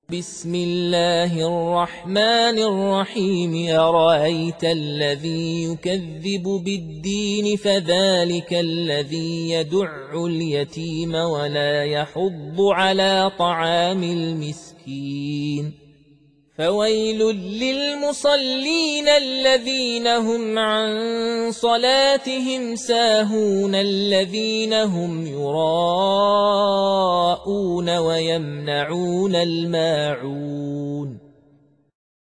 بسم الله الرحمن الرحيم أرأيت الذي يكذب بالدين فذلك الذي يدع اليتيم ولا يحض على طعام المسكين فويل للمصلين الذين هم عن صلاتهم ساهون الذين هم يراءون ويمنعون الماعون